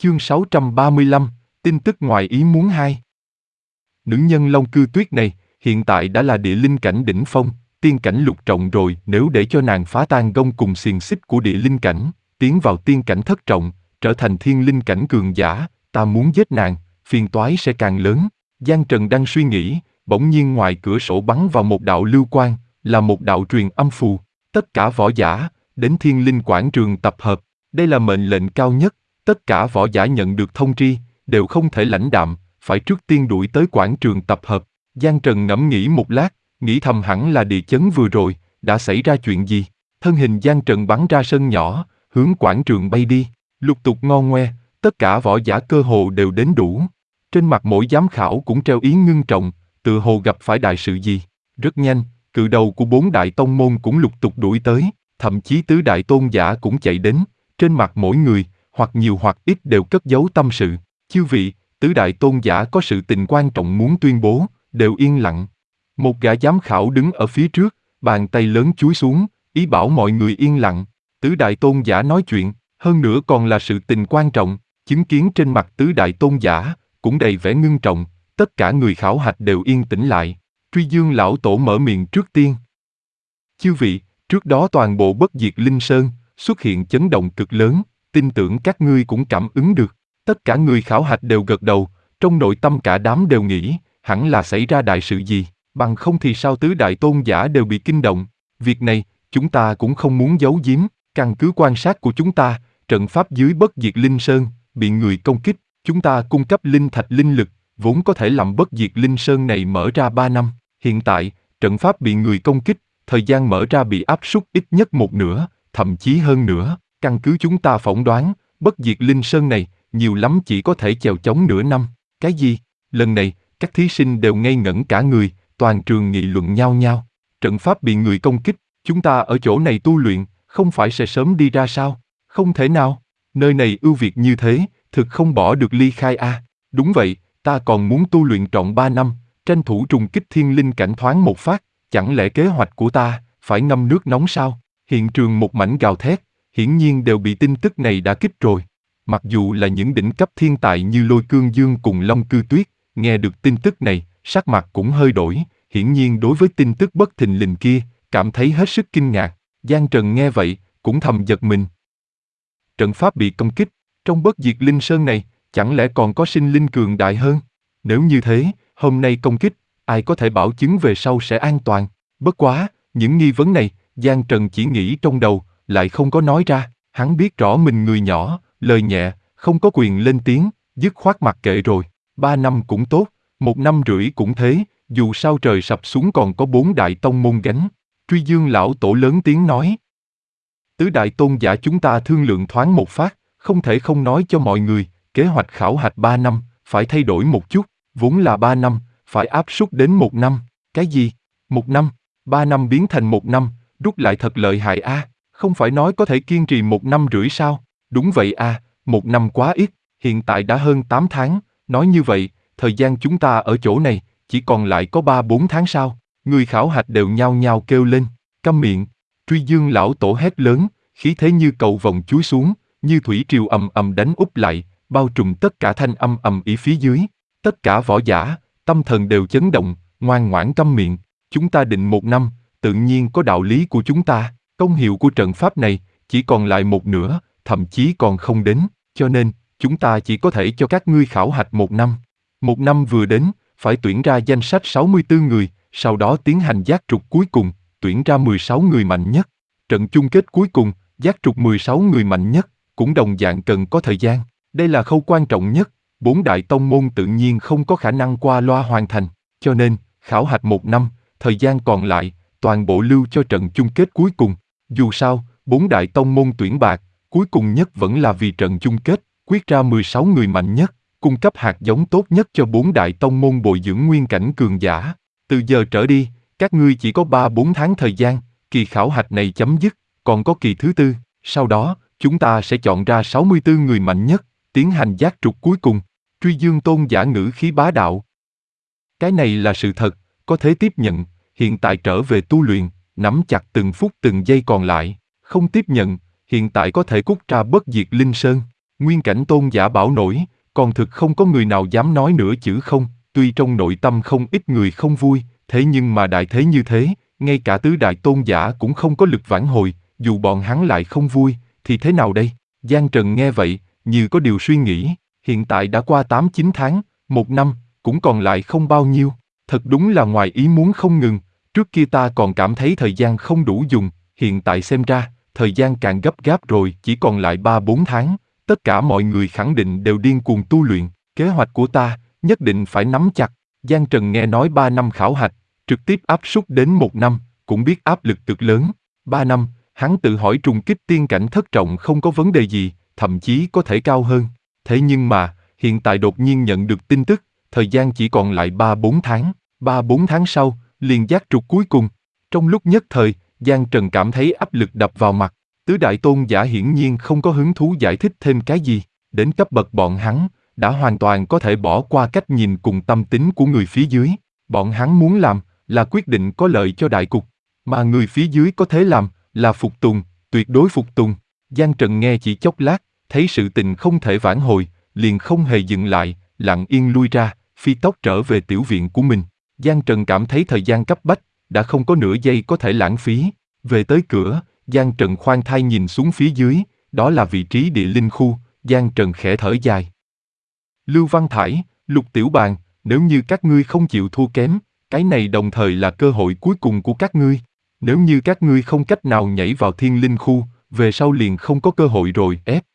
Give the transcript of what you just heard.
Chương 635, tin tức ngoài ý muốn 2. Nữ nhân Long Cư Tuyết này, hiện tại đã là địa linh cảnh đỉnh phong, tiên cảnh lục trọng rồi. Nếu để cho nàng phá tan gông cùng xiềng xích của địa linh cảnh, tiến vào tiên cảnh thất trọng, trở thành thiên linh cảnh cường giả, ta muốn giết nàng, phiền toái sẽ càng lớn. Giang Trần đang suy nghĩ, bỗng nhiên ngoài cửa sổ bắn vào một đạo lưu quang, là một đạo truyền âm phù. Tất cả võ giả, đến Thiên Linh Quảng Trường tập hợp. Đây là mệnh lệnh cao nhất, tất cả võ giả nhận được thông tri, đều không thể lãnh đạm, phải trước tiên đuổi tới quảng trường tập hợp. Giang Trần ngẫm nghĩ một lát, nghĩ thầm hẳn là địa chấn vừa rồi, đã xảy ra chuyện gì. Thân hình Giang Trần bắn ra sân nhỏ, hướng quảng trường bay đi, lục tục ngon ngoe, tất cả võ giả cơ hồ đều đến đủ. Trên mặt mỗi giám khảo cũng treo ý ngưng trọng, tựa hồ gặp phải đại sự gì. Rất nhanh, cự đầu của 4 đại tông môn cũng lục tục đuổi tới, thậm chí tứ đại tôn giả cũng chạy đến, trên mặt mỗi người, hoặc nhiều hoặc ít đều cất giấu tâm sự. Chư vị, tứ đại tôn giả có sự tình quan trọng muốn tuyên bố, đều yên lặng. Một gã giám khảo đứng ở phía trước, bàn tay lớn chúi xuống, ý bảo mọi người yên lặng. Tứ đại tôn giả nói chuyện, hơn nữa còn là sự tình quan trọng, chứng kiến trên mặt tứ đại tôn giả, cũng đầy vẻ ngưng trọng, tất cả người khảo hạch đều yên tĩnh lại. Truy Dương lão tổ mở miệng trước tiên. Chư vị, trước đó toàn bộ Bất Diệt Linh Sơn, xuất hiện chấn động cực lớn, tin tưởng các ngươi cũng cảm ứng được. Tất cả người khảo hạch đều gật đầu, trong nội tâm cả đám đều nghĩ, hẳn là xảy ra đại sự gì, bằng không thì sao tứ đại tôn giả đều bị kinh động. Việc này, chúng ta cũng không muốn giấu giếm, căn cứ quan sát của chúng ta, trận pháp dưới Bất Diệt Linh Sơn, bị người công kích, chúng ta cung cấp linh thạch linh lực, vốn có thể làm Bất Diệt Linh Sơn này mở ra 3 năm. Hiện tại, trận pháp bị người công kích, thời gian mở ra bị áp suất ít nhất một nửa, thậm chí hơn nữa. Căn cứ chúng ta phỏng đoán, Bất Diệt Linh Sơn này, nhiều lắm chỉ có thể chèo chống nửa năm. Cái gì? Lần này, các thí sinh đều ngây ngẩn cả người, toàn trường nghị luận nhao nhao. Trận pháp bị người công kích, chúng ta ở chỗ này tu luyện, không phải sẽ sớm đi ra sao? Không thể nào. Nơi này ưu việt như thế, thực không bỏ được ly khai a. Đúng vậy, ta còn muốn tu luyện trọn 3 năm, tranh thủ trùng kích thiên linh cảnh thoáng một phát, chẳng lẽ kế hoạch của ta, phải ngâm nước nóng sao? Hiện trường một mảnh gào thét, hiển nhiên đều bị tin tức này đã kích rồi. Mặc dù là những đỉnh cấp thiên tài như Lôi Cương Dương cùng Long Cư Tuyết, nghe được tin tức này, sắc mặt cũng hơi đổi, hiển nhiên đối với tin tức bất thình lình kia, cảm thấy hết sức kinh ngạc. Giang Trần nghe vậy, cũng thầm giật mình. Trận pháp bị công kích, trong Bất Diệt Linh Sơn này, chẳng lẽ còn có sinh linh cường đại hơn? Nếu như thế, hôm nay công kích, ai có thể bảo chứng về sau sẽ an toàn? Bất quá, những nghi vấn này, Giang Trần chỉ nghĩ trong đầu, lại không có nói ra. Hắn biết rõ mình người nhỏ, lời nhẹ, không có quyền lên tiếng, dứt khoát mặc kệ rồi. 3 năm cũng tốt, 1 năm rưỡi cũng thế, dù sao trời sập xuống còn có 4 đại tông môn gánh. Truy Dương lão tổ lớn tiếng nói. Tứ đại tôn giả chúng ta thương lượng thoáng một phát, không thể không nói cho mọi người, kế hoạch khảo hạch 3 năm, phải thay đổi một chút, vốn là 3 năm, phải áp suất đến 1 năm. Cái gì? 1 năm? 3 năm biến thành 1 năm, rút lại thật lợi hại a. Không phải nói có thể kiên trì 1 năm rưỡi sao? Đúng vậy a, 1 năm quá ít, hiện tại đã hơn 8 tháng, nói như vậy, thời gian chúng ta ở chỗ này, chỉ còn lại có 3-4 tháng sao? Người khảo hạch đều nhao nhao kêu lên, câm miệng. Truy Dương lão tổ hét lớn, khí thế như cầu vồng chúi xuống, như thủy triều ầm ầm đánh úp lại, bao trùm tất cả thanh âm ầm ĩ phía dưới. Tất cả võ giả, tâm thần đều chấn động, ngoan ngoãn câm miệng. Chúng ta định 1 năm, tự nhiên có đạo lý của chúng ta. Công hiệu của trận pháp này chỉ còn lại một nửa, thậm chí còn không đến, cho nên chúng ta chỉ có thể cho các ngươi khảo hạch 1 năm. 1 năm vừa đến, phải tuyển ra danh sách 64 người, sau đó tiến hành giác trục cuối cùng, tuyển ra 16 người mạnh nhất. Trận chung kết cuối cùng, giác trục 16 người mạnh nhất, cũng đồng dạng cần có thời gian. Đây là khâu quan trọng nhất, 4 đại tông môn tự nhiên không có khả năng qua loa hoàn thành, cho nên, khảo hạch 1 năm, thời gian còn lại, toàn bộ lưu cho trận chung kết cuối cùng. Dù sao, 4 đại tông môn tuyển bạc, cuối cùng nhất vẫn là vì trận chung kết, quyết ra 16 người mạnh nhất, cung cấp hạt giống tốt nhất cho 4 đại tông môn bồi dưỡng nguyên cảnh cường giả. Từ giờ trở đi, các ngươi chỉ có 3-4 tháng thời gian, kỳ khảo hạch này chấm dứt, còn có kỳ thứ tư, sau đó, chúng ta sẽ chọn ra 64 người mạnh nhất, tiến hành giác trục cuối cùng. Truy Dương tôn giả ngữ khí bá đạo. Cái này là sự thật, có thể tiếp nhận, hiện tại trở về tu luyện, nắm chặt từng phút từng giây còn lại, không tiếp nhận, hiện tại có thể cút ra Bất Diệt Linh Sơn. Nguyên Cảnh Tôn giả bảo nổi, còn thực không có người nào dám nói nửa chữ không, tuy trong nội tâm không ít người không vui, thế nhưng mà đại thế như thế, ngay cả tứ đại tôn giả cũng không có lực vãn hồi, dù bọn hắn lại không vui, thì thế nào đây? Giang Trần nghe vậy, như có điều suy nghĩ, hiện tại đã qua 8-9 tháng, 1 năm, cũng còn lại không bao nhiêu, thật đúng là ngoài ý muốn không ngừng, trước kia ta còn cảm thấy thời gian không đủ dùng, hiện tại xem ra, thời gian càng gấp gáp rồi, chỉ còn lại 3-4 tháng, tất cả mọi người khẳng định đều điên cuồng tu luyện, kế hoạch của ta, nhất định phải nắm chặt. Giang Trần nghe nói 3 năm khảo hạch, trực tiếp áp suất đến 1 năm, cũng biết áp lực cực lớn. 3 năm, hắn tự hỏi trùng kích tiên cảnh thất trọng không có vấn đề gì, thậm chí có thể cao hơn. Thế nhưng mà, hiện tại đột nhiên nhận được tin tức, thời gian chỉ còn lại 3-4 tháng. 3-4 tháng sau, liền giác trục cuối cùng. Trong lúc nhất thời, Giang Trần cảm thấy áp lực đập vào mặt. Tứ đại tôn giả hiển nhiên không có hứng thú giải thích thêm cái gì. Đến cấp bậc bọn hắn, đã hoàn toàn có thể bỏ qua cách nhìn cùng tâm tính của người phía dưới. Bọn hắn muốn làm, là quyết định có lợi cho đại cục. Mà người phía dưới có thể làm, là phục tùng, tuyệt đối phục tùng. Giang Trần nghe chỉ chốc lát, thấy sự tình không thể vãn hồi, liền không hề dừng lại, lặng yên lui ra, phi tốc trở về tiểu viện của mình. Giang Trần cảm thấy thời gian cấp bách, đã không có nửa giây có thể lãng phí. Về tới cửa, Giang Trần khoan thai nhìn xuống phía dưới, đó là vị trí địa linh khu, Giang Trần khẽ thở dài. Lưu Văn Thải, Lục Tiểu Bàn, nếu như các ngươi không chịu thua kém, cái này đồng thời là cơ hội cuối cùng của các ngươi. Nếu như các ngươi không cách nào nhảy vào thiên linh khu, về sau liền không có cơ hội rồi, ép.